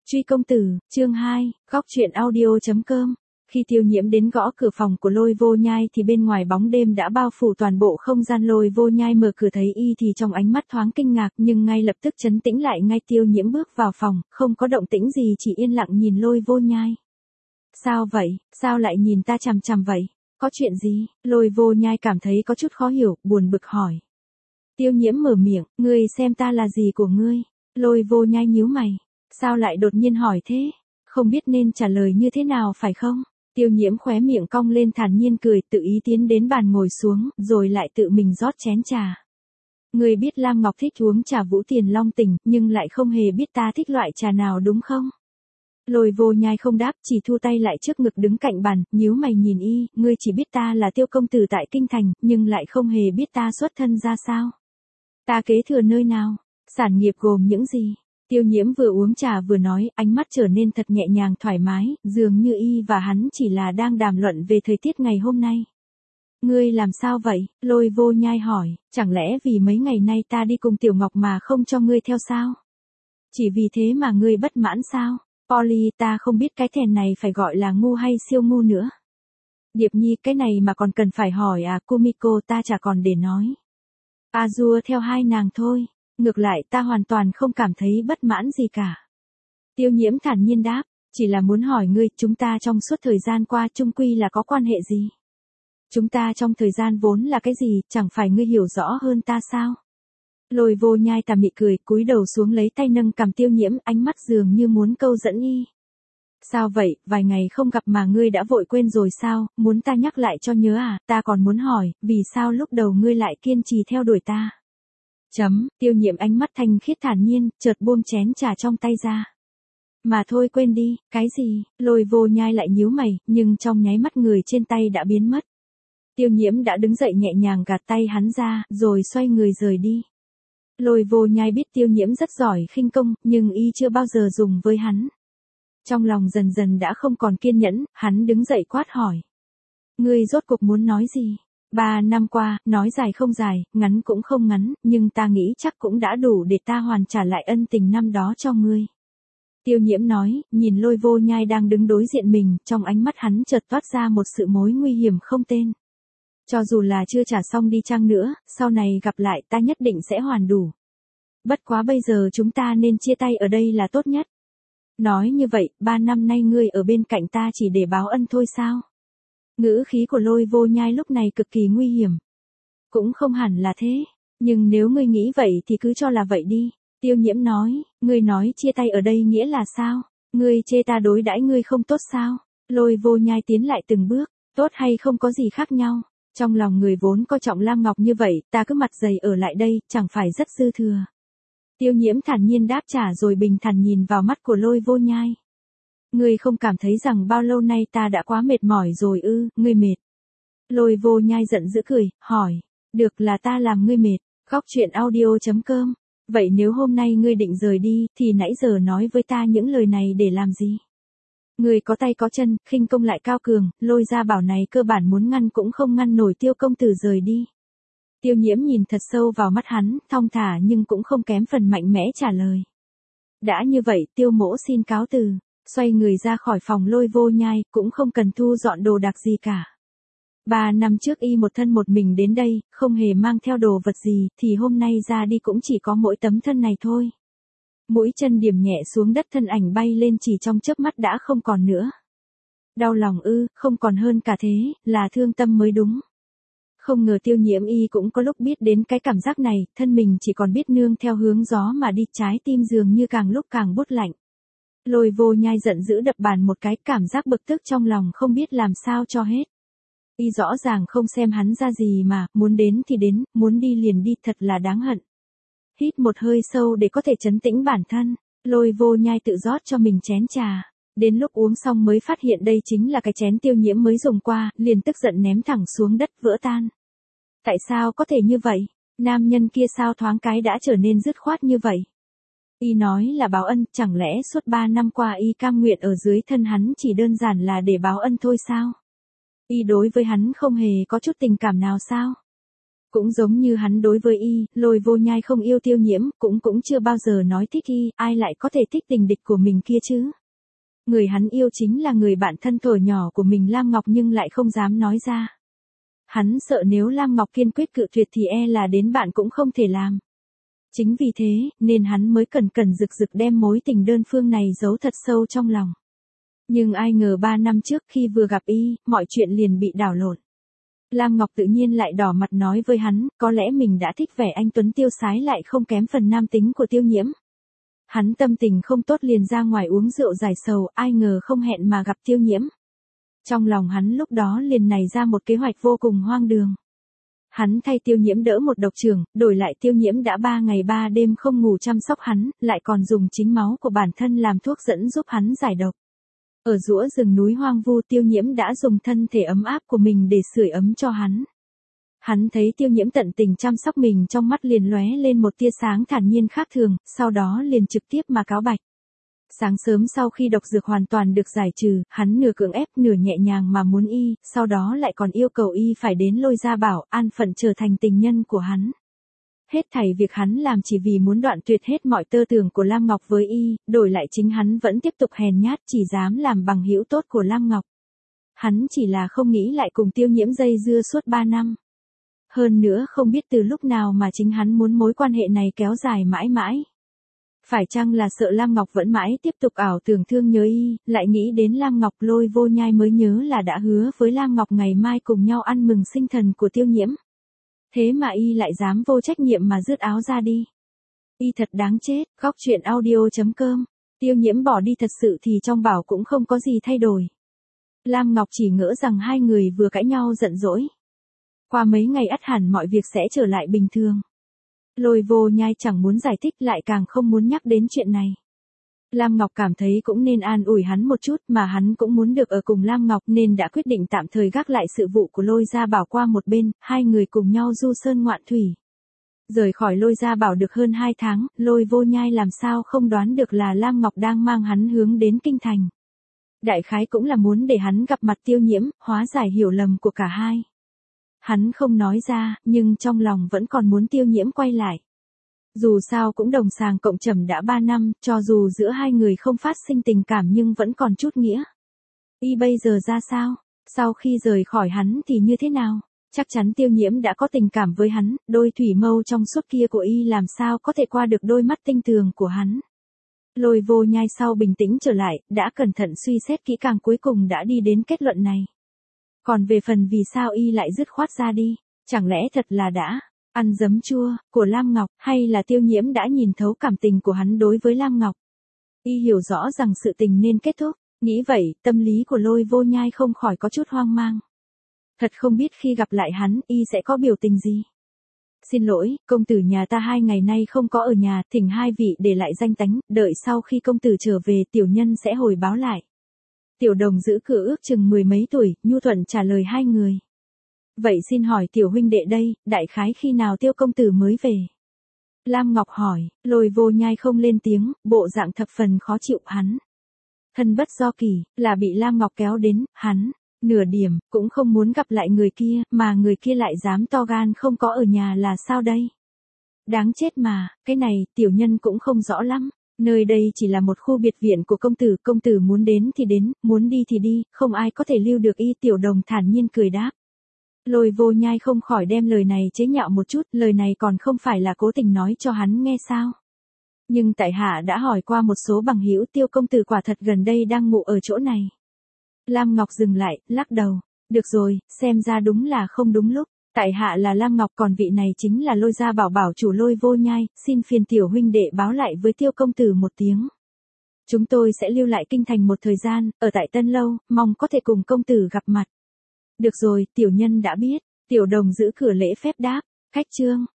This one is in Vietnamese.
Truy công tử, chương 2, góc truyện audio.com. Khi Tiêu Nhiễm đến gõ cửa phòng của Lôi Vô Nhai thì bên ngoài bóng đêm đã bao phủ toàn bộ không gian. Lôi Vô Nhai mở cửa thấy y thì trong ánh mắt thoáng kinh ngạc nhưng ngay lập tức trấn tĩnh lại. Ngay Tiêu Nhiễm bước vào phòng, không có động tĩnh gì, chỉ yên lặng nhìn Lôi Vô Nhai. Sao vậy, sao lại nhìn ta chằm chằm vậy? Có chuyện gì? Lôi Vô Nhai cảm thấy có chút khó hiểu, buồn bực hỏi. Tiêu Nhiễm mở miệng, ngươi xem ta là gì của ngươi? Lôi Vô Nhai nhíu mày. Sao lại đột nhiên hỏi thế? Không biết nên trả lời như thế nào phải không? Tiêu Nhiễm khóe miệng cong lên thản nhiên cười, tự ý tiến đến bàn ngồi xuống, rồi lại tự mình rót chén trà. Ngươi biết Lam Ngọc thích uống trà Vũ Tiền Long Tỉnh, nhưng lại không hề biết ta thích loại trà nào đúng không? Lôi Vô Nhai không đáp, chỉ thu tay lại trước ngực đứng cạnh bàn, nhíu mày nhìn y, ngươi chỉ biết ta là Tiêu công tử tại kinh thành, nhưng lại không hề biết ta xuất thân ra sao? Ta kế thừa nơi nào? Sản nghiệp gồm những gì? Tiêu Nhiễm vừa uống trà vừa nói, ánh mắt trở nên thật nhẹ nhàng thoải mái, dường như y và hắn chỉ là đang đàm luận về thời tiết ngày hôm nay. Ngươi làm sao vậy? Lôi Vô Nhai hỏi, chẳng lẽ vì mấy ngày nay ta đi cùng Tiểu Ngọc mà không cho ngươi theo sao? Chỉ vì thế mà ngươi bất mãn sao? Polly, ta không biết cái thèn này phải gọi là ngu hay siêu ngu nữa. Điệp Nhi, cái này mà còn cần phải hỏi à? Kumiko, ta chả còn để nói. Azure theo hai nàng thôi. Ngược lại ta hoàn toàn không cảm thấy bất mãn gì cả. Tiêu Nhiễm thản nhiên đáp, chỉ là muốn hỏi ngươi, chúng ta trong suốt thời gian qua chung quy là có quan hệ gì? Chúng ta trong thời gian vốn là cái gì, chẳng phải ngươi hiểu rõ hơn ta sao? Lôi Vô Nhai tà mị cười, cúi đầu xuống lấy tay nâng cằm Tiêu Nhiễm, ánh mắt dường như muốn câu dẫn y. Sao vậy, vài ngày không gặp mà ngươi đã vội quên rồi sao, muốn ta nhắc lại cho nhớ à? Ta còn muốn hỏi, vì sao lúc đầu ngươi lại kiên trì theo đuổi ta? Tiêu Nhiễm ánh mắt thanh khiết thản nhiên, chợt buông chén trà trong tay ra. Mà thôi quên đi, cái gì? Lôi Vô Nhai lại nhíu mày, nhưng trong nháy mắt người trên tay đã biến mất. Tiêu Nhiễm đã đứng dậy nhẹ nhàng gạt tay hắn ra, rồi xoay người rời đi. Lôi Vô Nhai biết Tiêu Nhiễm rất giỏi khinh công, nhưng y chưa bao giờ dùng với hắn. Trong lòng dần dần đã không còn kiên nhẫn, hắn đứng dậy quát hỏi. Ngươi rốt cuộc muốn nói gì? 3 năm qua, nói dài không dài, ngắn cũng không ngắn, nhưng ta nghĩ chắc cũng đã đủ để ta hoàn trả lại ân tình năm đó cho ngươi. Tiêu Nhiễm nói, nhìn Lôi Vô Nhai đang đứng đối diện mình, trong ánh mắt hắn chợt toát ra một sự mối nguy hiểm không tên. Cho dù là chưa trả xong đi chăng nữa, sau này gặp lại ta nhất định sẽ hoàn đủ. Bất quá bây giờ chúng ta nên chia tay ở đây là tốt nhất. Nói như vậy, 3 năm nay ngươi ở bên cạnh ta chỉ để báo ân thôi sao? Ngữ khí của Lôi Vô Nhai lúc này cực kỳ nguy hiểm. Cũng không hẳn là thế, nhưng nếu ngươi nghĩ vậy thì cứ cho là vậy đi. Tiêu Nhiễm nói, ngươi nói chia tay ở đây nghĩa là sao? Ngươi chê ta đối đãi ngươi không tốt sao? Lôi Vô Nhai tiến lại từng bước, tốt hay không có gì khác nhau. Trong lòng người vốn coi trọng Lam Ngọc như vậy, ta cứ mặt dày ở lại đây, chẳng phải rất dư thừa. Tiêu Nhiễm thản nhiên đáp trả rồi bình thản nhìn vào mắt của Lôi Vô Nhai. Ngươi không cảm thấy rằng bao lâu nay ta đã quá mệt mỏi rồi ư? Ngươi mệt? Lôi Vô Nhai giận dữ cười, hỏi. Được, là ta làm ngươi mệt. Góc truyện audio.com. Vậy nếu hôm nay ngươi định rời đi, thì nãy giờ nói với ta những lời này để làm gì? Ngươi có tay có chân, khinh công lại cao cường, Lôi gia bảo này cơ bản muốn ngăn cũng không ngăn nổi Tiêu công tử rời đi. Tiêu Nhiễm nhìn thật sâu vào mắt hắn, thong thả nhưng cũng không kém phần mạnh mẽ trả lời. Đã như vậy, Tiêu mỗ xin cáo từ. Xoay người ra khỏi phòng Lôi Vô Nhai, cũng không cần thu dọn đồ đạc gì cả. 3 năm trước y một thân một mình đến đây, không hề mang theo đồ vật gì, thì hôm nay ra đi cũng chỉ có mỗi tấm thân này thôi. Mũi chân điểm nhẹ xuống đất, thân ảnh bay lên chỉ trong chớp mắt đã không còn nữa. Đau lòng ư? Không còn hơn cả thế, là thương tâm mới đúng. Không ngờ Tiêu Nhiễm y cũng có lúc biết đến cái cảm giác này, thân mình chỉ còn biết nương theo hướng gió mà đi, trái tim dường như càng lúc càng buốt lạnh. Lôi Vô Nhai giận dữ đập bàn một cái, cảm giác bực tức trong lòng không biết làm sao cho hết. Y rõ ràng không xem hắn ra gì mà, muốn đến thì đến, muốn đi liền đi, thật là đáng hận. Hít một hơi sâu để có thể trấn tĩnh bản thân, Lôi Vô Nhai tự rót cho mình chén trà. Đến lúc uống xong mới phát hiện đây chính là cái chén Tiêu Nhiễm mới dùng qua, liền tức giận ném thẳng xuống đất vỡ tan. Tại sao có thể như vậy? Nam nhân kia sao thoáng cái đã trở nên dứt khoát như vậy? Y nói là báo ân, chẳng lẽ suốt 3 năm qua y cam nguyện ở dưới thân hắn chỉ đơn giản là để báo ân thôi sao? Y đối với hắn không hề có chút tình cảm nào sao? Cũng giống như hắn đối với y, Lôi Vô Nhai không yêu Tiêu Nhiễm, cũng chưa bao giờ nói thích y, ai lại có thể thích tình địch của mình kia chứ. Người hắn yêu chính là người bạn thân thuở nhỏ của mình Lam Ngọc nhưng lại không dám nói ra. Hắn sợ nếu Lam Ngọc kiên quyết cự tuyệt thì e là đến bạn cũng không thể làm. Chính vì thế, nên hắn mới cẩn cẩn rực rực đem mối tình đơn phương này giấu thật sâu trong lòng. Nhưng ai ngờ 3 năm trước khi vừa gặp y, mọi chuyện liền bị đảo lộn. Lam Ngọc tự nhiên lại đỏ mặt nói với hắn, có lẽ mình đã thích vẻ anh tuấn tiêu sái lại không kém phần nam tính của Tiêu Nhiễm. Hắn tâm tình không tốt liền ra ngoài uống rượu giải sầu, ai ngờ không hẹn mà gặp Tiêu Nhiễm. Trong lòng hắn lúc đó liền nảy ra một kế hoạch vô cùng hoang đường. Hắn thay Tiêu Nhiễm đỡ một độc trưởng, đổi lại Tiêu Nhiễm đã 3 ngày 3 đêm không ngủ chăm sóc hắn, lại còn dùng chính máu của bản thân làm thuốc dẫn giúp hắn giải độc. Ở giữa rừng núi hoang vu Tiêu Nhiễm đã dùng thân thể ấm áp của mình để sưởi ấm cho hắn. Hắn thấy Tiêu Nhiễm tận tình chăm sóc mình trong mắt liền lóe lên một tia sáng thản nhiên khác thường, sau đó liền trực tiếp mà cáo bạch. Sáng sớm sau khi độc dược hoàn toàn được giải trừ, hắn nửa cưỡng ép nửa nhẹ nhàng mà muốn y, sau đó lại còn yêu cầu y phải đến Lôi Gia Bảo, an phận trở thành tình nhân của hắn. Hết thảy việc hắn làm chỉ vì muốn đoạn tuyệt hết mọi tơ tưởng của Lam Ngọc với y, đổi lại chính hắn vẫn tiếp tục hèn nhát chỉ dám làm bằng hữu tốt của Lam Ngọc. Hắn chỉ là không nghĩ lại cùng Tiêu Nhiễm dây dưa suốt 3 năm. Hơn nữa không biết từ lúc nào mà chính hắn muốn mối quan hệ này kéo dài mãi mãi. Phải chăng là sợ Lam Ngọc vẫn mãi tiếp tục ảo tưởng thương nhớ y, lại nghĩ đến Lam Ngọc Lôi Vô Nhai mới nhớ là đã hứa với Lam Ngọc ngày mai cùng nhau ăn mừng sinh thần của Tiêu Nhiễm. Thế mà y lại dám vô trách nhiệm mà rứt áo ra đi. Y thật đáng chết, góc truyện audio.com. Tiêu Nhiễm bỏ đi thật sự thì trong Bảo cũng không có gì thay đổi. Lam Ngọc chỉ ngỡ rằng hai người vừa cãi nhau giận dỗi. Qua mấy ngày ắt hẳn mọi việc sẽ trở lại bình thường. Lôi Vô Nhai chẳng muốn giải thích lại càng không muốn nhắc đến chuyện này. Lam Ngọc cảm thấy cũng nên an ủi hắn một chút mà hắn cũng muốn được ở cùng Lam Ngọc nên đã quyết định tạm thời gác lại sự vụ của Lôi Gia Bảo qua một bên, hai người cùng nhau du sơn ngoạn thủy. Rời khỏi Lôi Gia Bảo được hơn 2 tháng, Lôi Vô Nhai làm sao không đoán được là Lam Ngọc đang mang hắn hướng đến kinh thành. Đại khái cũng là muốn để hắn gặp mặt Tiêu Nhiễm, hóa giải hiểu lầm của cả hai. Hắn không nói ra, nhưng trong lòng vẫn còn muốn Tiêu Nhiễm quay lại. Dù sao cũng đồng sàng cộng trầm đã 3 năm, cho dù giữa hai người không phát sinh tình cảm nhưng vẫn còn chút nghĩa. Y bây giờ ra sao? Sau khi rời khỏi hắn thì như thế nào? Chắc chắn Tiêu Nhiễm đã có tình cảm với hắn, đôi thủy mâu trong suốt kia của y làm sao có thể qua được đôi mắt tinh tường của hắn. Lôi Vô Nhai sau bình tĩnh trở lại, đã cẩn thận suy xét kỹ càng cuối cùng đã đi đến kết luận này. Còn về phần vì sao y lại dứt khoát ra đi, chẳng lẽ thật là đã ăn giấm chua của Lam Ngọc, hay là Tiêu Nhiễm đã nhìn thấu cảm tình của hắn đối với Lam Ngọc. Y hiểu rõ rằng sự tình nên kết thúc, nghĩ vậy, tâm lý của Lôi Vô Nhai không khỏi có chút hoang mang. Thật không biết khi gặp lại hắn, y sẽ có biểu tình gì. Xin lỗi, công tử nhà ta 2 ngày nay không có ở nhà, thỉnh hai vị để lại danh tánh, đợi sau khi công tử trở về tiểu nhân sẽ hồi báo lại. Tiểu Đồng giữ cửa ước chừng 10 mấy tuổi, nhu thuận trả lời hai người. Vậy xin hỏi tiểu huynh đệ đây, đại khái khi nào Tiêu công tử mới về? Lam Ngọc hỏi, Lôi Vô Nhai không lên tiếng, bộ dạng thập phần khó chịu hắn. Thân bất do kỳ, là bị Lam Ngọc kéo đến, hắn, nửa điểm, cũng không muốn gặp lại người kia, mà người kia lại dám to gan không có ở nhà là sao đây? Đáng chết mà, cái này, tiểu nhân cũng không rõ lắm. Nơi đây chỉ là một khu biệt viện của công tử muốn đến thì đến, muốn đi thì đi, không ai có thể lưu được y. Tiểu Đồng thản nhiên cười đáp. Lôi Vô Nhai không khỏi đem lời này chế nhạo một chút, lời này còn không phải là cố tình nói cho hắn nghe sao. Nhưng tại hạ đã hỏi qua một số bằng hữu Tiêu công tử quả thật gần đây đang ngủ ở chỗ này. Lam Ngọc dừng lại, lắc đầu. Được rồi, xem ra đúng là không đúng lúc. Tại hạ là Lam Ngọc còn vị này chính là Lôi Gia Bảo bảo chủ Lôi Vô Nhai, xin phiền tiểu huynh đệ báo lại với Tiêu công tử một tiếng. Chúng tôi sẽ lưu lại kinh thành một thời gian, ở tại Tân Lâu, mong có thể cùng công tử gặp mặt. Được rồi, tiểu nhân đã biết. Tiểu Đồng giữ cửa lễ phép đáp. Khách trương.